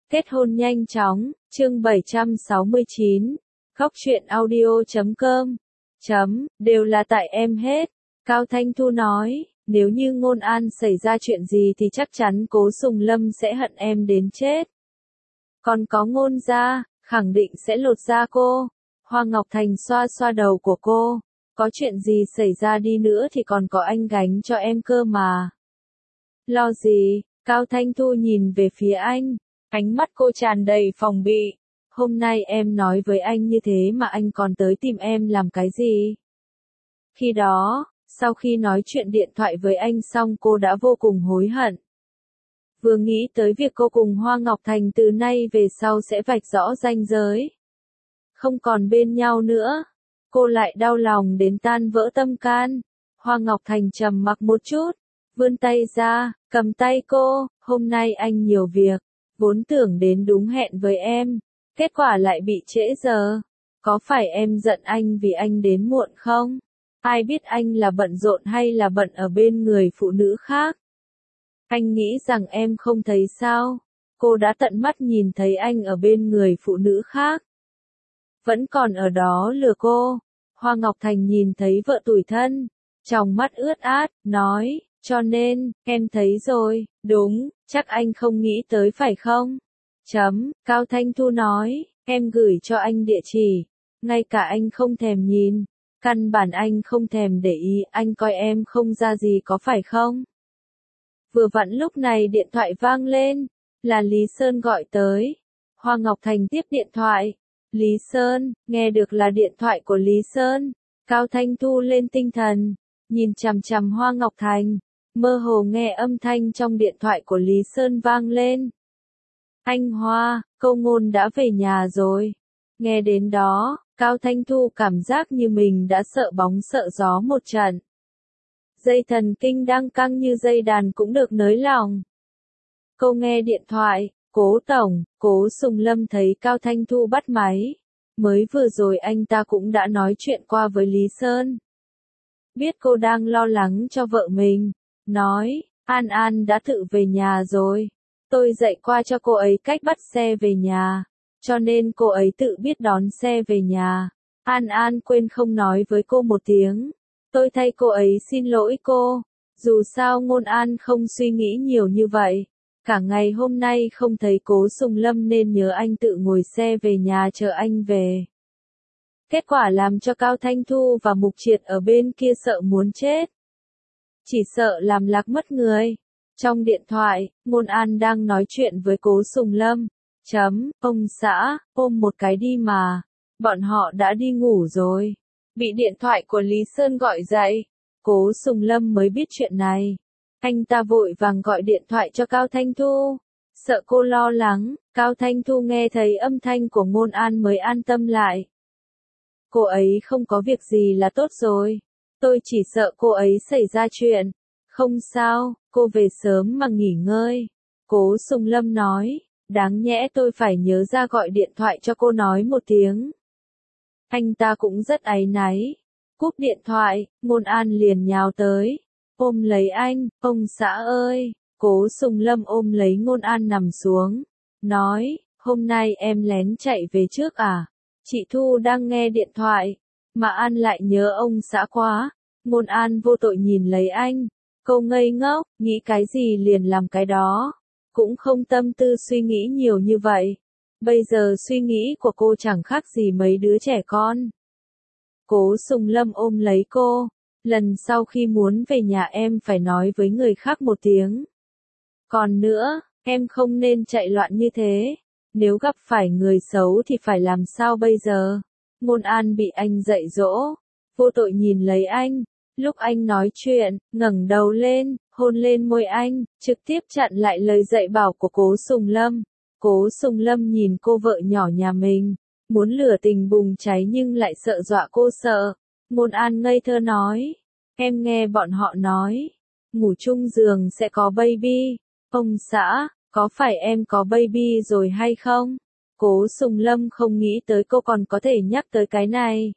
Kết hôn nhanh chóng, chương 769, Góc truyện audio.com. Đều là tại em hết. Cao Thanh Thu nói, nếu như Ngôn An xảy ra chuyện gì thì chắc chắn Cố Sùng Lâm sẽ hận em đến chết. Còn có Ngôn gia, khẳng định sẽ lột da cô. Hoa Ngọc Thành xoa xoa đầu của cô. Có chuyện gì xảy ra đi nữa thì còn có anh gánh cho em cơ mà. Lo gì? Cao Thanh Thu nhìn về phía anh. Ánh mắt cô tràn đầy phòng bị. Hôm nay em nói với anh như thế mà anh còn tới tìm em làm cái gì? Khi đó, sau khi nói chuyện điện thoại với anh xong cô đã vô cùng hối hận. Vừa nghĩ tới việc cô cùng Hoa Ngọc Thành từ nay về sau sẽ vạch rõ ranh giới. Không còn bên nhau nữa. Cô lại đau lòng đến tan vỡ tâm can. Hoa Ngọc Thành trầm mặc một chút. Vươn tay ra, cầm tay cô. Hôm nay anh nhiều việc. Vốn tưởng đến đúng hẹn với em. Kết quả lại bị trễ giờ. Có phải em giận anh vì anh đến muộn không? Ai biết anh là bận rộn hay là bận ở bên người phụ nữ khác? Anh nghĩ rằng em không thấy sao? Cô đã tận mắt nhìn thấy anh ở bên người phụ nữ khác. Vẫn còn ở đó lừa cô. Hoa Ngọc Thành nhìn thấy vợ tủi thân. Trong mắt ướt át, nói, cho nên, em thấy rồi, đúng, chắc anh không nghĩ tới phải không? Cao Thanh Thu nói, em gửi cho anh địa chỉ. Ngay cả anh không thèm nhìn. Căn bản anh không thèm để ý, anh coi em không ra gì có phải không? Vừa vặn lúc này điện thoại vang lên, là Lý Sơn gọi tới. Hoa Ngọc Thành tiếp điện thoại. Lý Sơn, nghe được là điện thoại của Lý Sơn. Cao Thanh Thu lên tinh thần, nhìn chằm chằm Hoa Ngọc Thành, mơ hồ nghe âm thanh trong điện thoại của Lý Sơn vang lên. Anh Hoa, Câu Ngôn đã về nhà rồi. Nghe đến đó, Cao Thanh Thu cảm giác như mình đã sợ bóng sợ gió một trận. Dây thần kinh đang căng như dây đàn cũng được nới lỏng. Cô nghe điện thoại, Cố Tổng, Cố Sùng Lâm thấy Cao Thanh Thu bắt máy. Mới vừa rồi anh ta cũng đã nói chuyện qua với Lý Sơn. Biết cô đang lo lắng cho vợ mình. Nói, An An đã tự về nhà rồi. Tôi dạy qua cho cô ấy cách bắt xe về nhà. Cho nên cô ấy tự biết đón xe về nhà. An An quên không nói với cô một tiếng. Tôi thay cô ấy xin lỗi cô. Dù sao Ngôn An không suy nghĩ nhiều như vậy. Cả ngày hôm nay không thấy Cố Sùng Lâm nên nhớ anh tự ngồi xe về nhà chờ anh về. Kết quả làm cho Cao Thanh Thu và Mục Triệt ở bên kia sợ muốn chết. Chỉ sợ làm lạc mất người. Trong điện thoại, Ngôn An đang nói chuyện với Cố Sùng Lâm. Ông xã, ôm một cái đi mà. Bọn họ đã đi ngủ rồi. Bị điện thoại của Lý Sơn gọi dậy. Cố Sùng Lâm mới biết chuyện này. Anh ta vội vàng gọi điện thoại cho Cao Thanh Thu. Sợ cô lo lắng, Cao Thanh Thu nghe thấy âm thanh của Ngôn An mới an tâm lại. Cô ấy không có việc gì là tốt rồi. Tôi chỉ sợ cô ấy xảy ra chuyện. Không sao, cô về sớm mà nghỉ ngơi. Cố Sùng Lâm nói, đáng nhẽ tôi phải nhớ ra gọi điện thoại cho cô nói một tiếng. Anh ta cũng rất áy náy. Cúp điện thoại, Ngôn An liền nhào tới. Ôm lấy anh, ông xã ơi. Cố Sùng Lâm ôm lấy Ngôn An nằm xuống. Nói, hôm nay em lén chạy về trước à? Chị Thu đang nghe điện thoại. Mà An lại nhớ ông xã quá. Ngôn An vô tội nhìn lấy anh. Cô ngây ngốc, nghĩ cái gì liền làm cái đó. Cũng không tâm tư suy nghĩ nhiều như vậy. Bây giờ suy nghĩ của cô chẳng khác gì mấy đứa trẻ con. Cố Sùng Lâm ôm lấy cô. Lần sau khi muốn về nhà em phải nói với người khác một tiếng. Còn nữa, em không nên chạy loạn như thế. Nếu gặp phải người xấu thì phải làm sao bây giờ? Ngôn An bị anh dạy dỗ. Vô tội nhìn lấy anh. Lúc anh nói chuyện, ngẩng đầu lên, hôn lên môi anh, trực tiếp chặn lại lời dạy bảo của Cố Sùng Lâm. Cố Sùng Lâm nhìn cô vợ nhỏ nhà mình. Muốn lửa tình bùng cháy nhưng lại sợ dọa cô sợ. Ngôn An ngây thơ nói. Em nghe bọn họ nói. Ngủ chung giường sẽ có baby. Ông xã, có phải em có baby rồi hay không? Cố Sùng Lâm không nghĩ tới cô còn có thể nhắc tới cái này.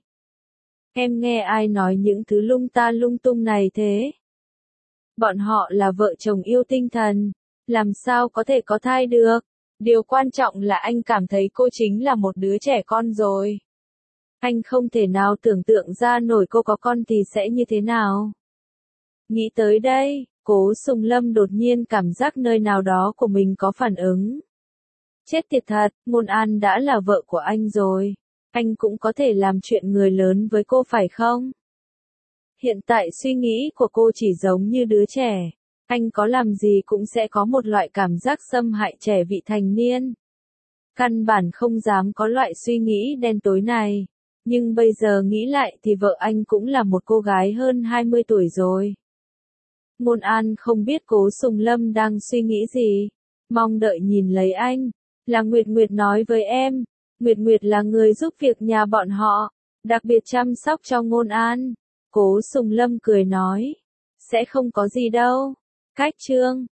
Em nghe ai nói những thứ lung ta lung tung này thế? Bọn họ là vợ chồng yêu tinh thần. Làm sao có thể có thai được? Điều quan trọng là anh cảm thấy cô chính là một đứa trẻ con rồi. Anh không thể nào tưởng tượng ra nổi cô có con thì sẽ như thế nào. Nghĩ tới đây, Cố Sùng Lâm đột nhiên cảm giác nơi nào đó của mình có phản ứng. Chết tiệt thật, Ngôn An đã là vợ của anh rồi. Anh cũng có thể làm chuyện người lớn với cô phải không? Hiện tại suy nghĩ của cô chỉ giống như đứa trẻ. Anh có làm gì cũng sẽ có một loại cảm giác xâm hại trẻ vị thành niên. Căn bản không dám có loại suy nghĩ đen tối này. Nhưng bây giờ nghĩ lại thì vợ anh cũng là một cô gái hơn 20 tuổi rồi. Ngôn An không biết Cố Sùng Lâm đang suy nghĩ gì. Mong đợi nhìn lấy anh. Là Nguyệt Nguyệt nói với em. Nguyệt Nguyệt là người giúp việc nhà bọn họ. Đặc biệt chăm sóc cho Ngôn An. Cố Sùng Lâm cười nói. Sẽ không có gì đâu. Cách chương